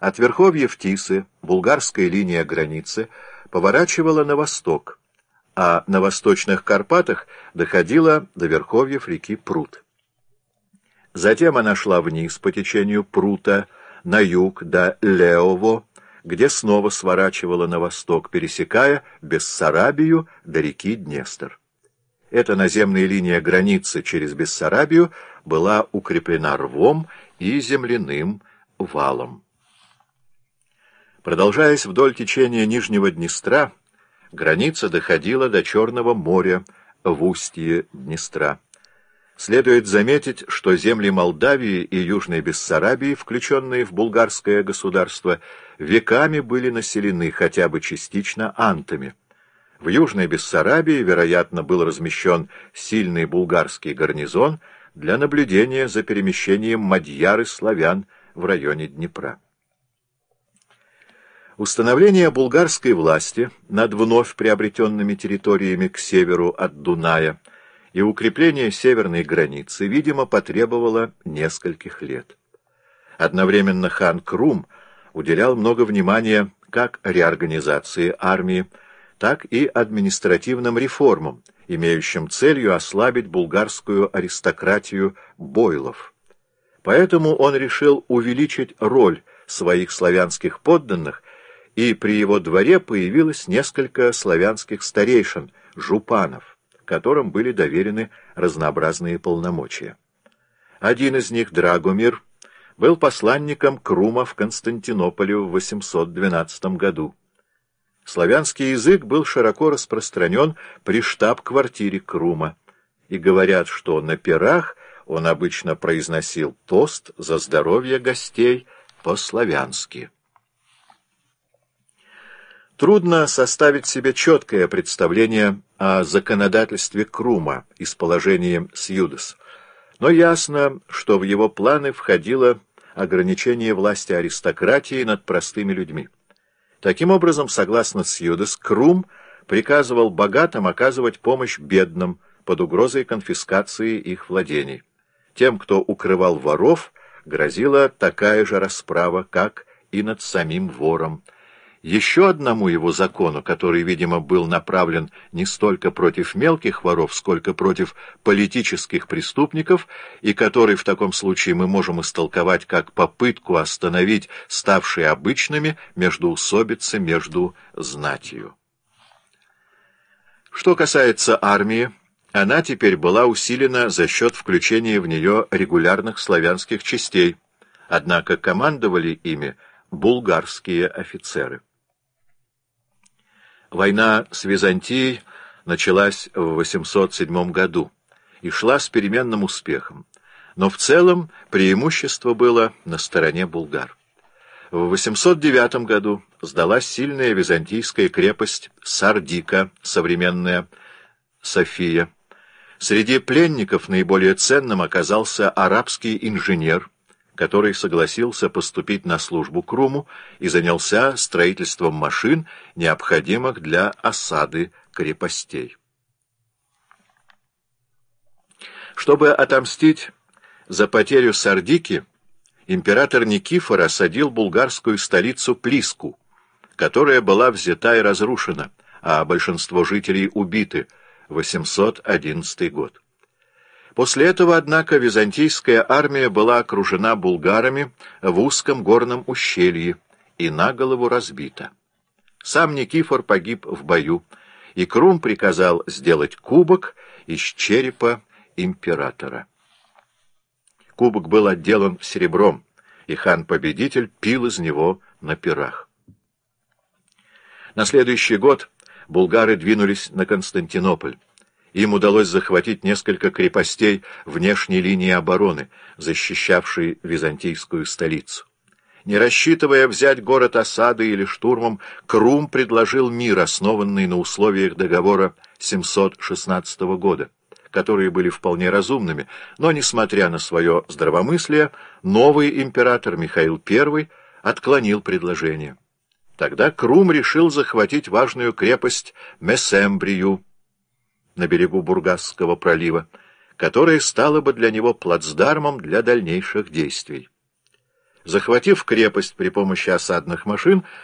От верховьев Тисы булгарская линия границы поворачивала на восток, а на восточных Карпатах доходила до верховьев реки Прут. Затем она шла вниз по течению Прута на юг до Леово, где снова сворачивала на восток, пересекая Бессарабию до реки Днестр. Эта наземная линия границы через Бессарабию была укреплена рвом и земляным валом. Продолжаясь вдоль течения Нижнего Днестра, граница доходила до Черного моря в устье Днестра. Следует заметить, что земли Молдавии и Южной Бессарабии, включенные в булгарское государство, веками были населены хотя бы частично антами. В Южной Бессарабии, вероятно, был размещен сильный булгарский гарнизон для наблюдения за перемещением мадьяр и славян в районе Днепра. Установление булгарской власти над вновь приобретенными территориями к северу от Дуная и укрепление северной границы, видимо, потребовало нескольких лет. Одновременно хан Крум уделял много внимания как реорганизации армии, так и административным реформам, имеющим целью ослабить булгарскую аристократию бойлов. Поэтому он решил увеличить роль своих славянских подданных, и при его дворе появилось несколько славянских старейшин, жупанов, которым были доверены разнообразные полномочия. Один из них, Драгомир, был посланником Крума в Константинополе в 812 году. Славянский язык был широко распространен при штаб-квартире Крума, и говорят, что на пирах он обычно произносил тост за здоровье гостей по-славянски. Трудно составить себе четкое представление о законодательстве Крума из положения Сьюдес, но ясно, что в его планы входило ограничение власти аристократии над простыми людьми. Таким образом, согласно Сьюдес, Крум приказывал богатым оказывать помощь бедным под угрозой конфискации их владений. Тем, кто укрывал воров, грозила такая же расправа, как и над самим вором. Еще одному его закону, который, видимо, был направлен не столько против мелких воров, сколько против политических преступников, и который в таком случае мы можем истолковать как попытку остановить ставшие обычными междоусобицы между знатью. Что касается армии, она теперь была усилена за счет включения в нее регулярных славянских частей, однако командовали ими булгарские офицеры. Война с Византией началась в 807 году и шла с переменным успехом, но в целом преимущество было на стороне булгар. В 809 году сдалась сильная византийская крепость Сардика, современная София. Среди пленников наиболее ценным оказался арабский инженер, который согласился поступить на службу Круму и занялся строительством машин, необходимых для осады крепостей. Чтобы отомстить за потерю Сардики, император Никифор осадил булгарскую столицу Плиску, которая была взята и разрушена, а большинство жителей убиты, 811 год. После этого, однако, византийская армия была окружена булгарами в узком горном ущелье и наголову разбита. Сам Никифор погиб в бою, и Крум приказал сделать кубок из черепа императора. Кубок был отделан серебром, и хан-победитель пил из него на пирах. На следующий год булгары двинулись на Константинополь. Им удалось захватить несколько крепостей внешней линии обороны, защищавшей византийскую столицу. Не рассчитывая взять город осадой или штурмом, Крум предложил мир, основанный на условиях договора 716 года, которые были вполне разумными, но, несмотря на свое здравомыслие, новый император Михаил I отклонил предложение. Тогда Крум решил захватить важную крепость Месембрию на берегу Бургасского пролива, которая стала бы для него плацдармом для дальнейших действий. Захватив крепость при помощи осадных машин,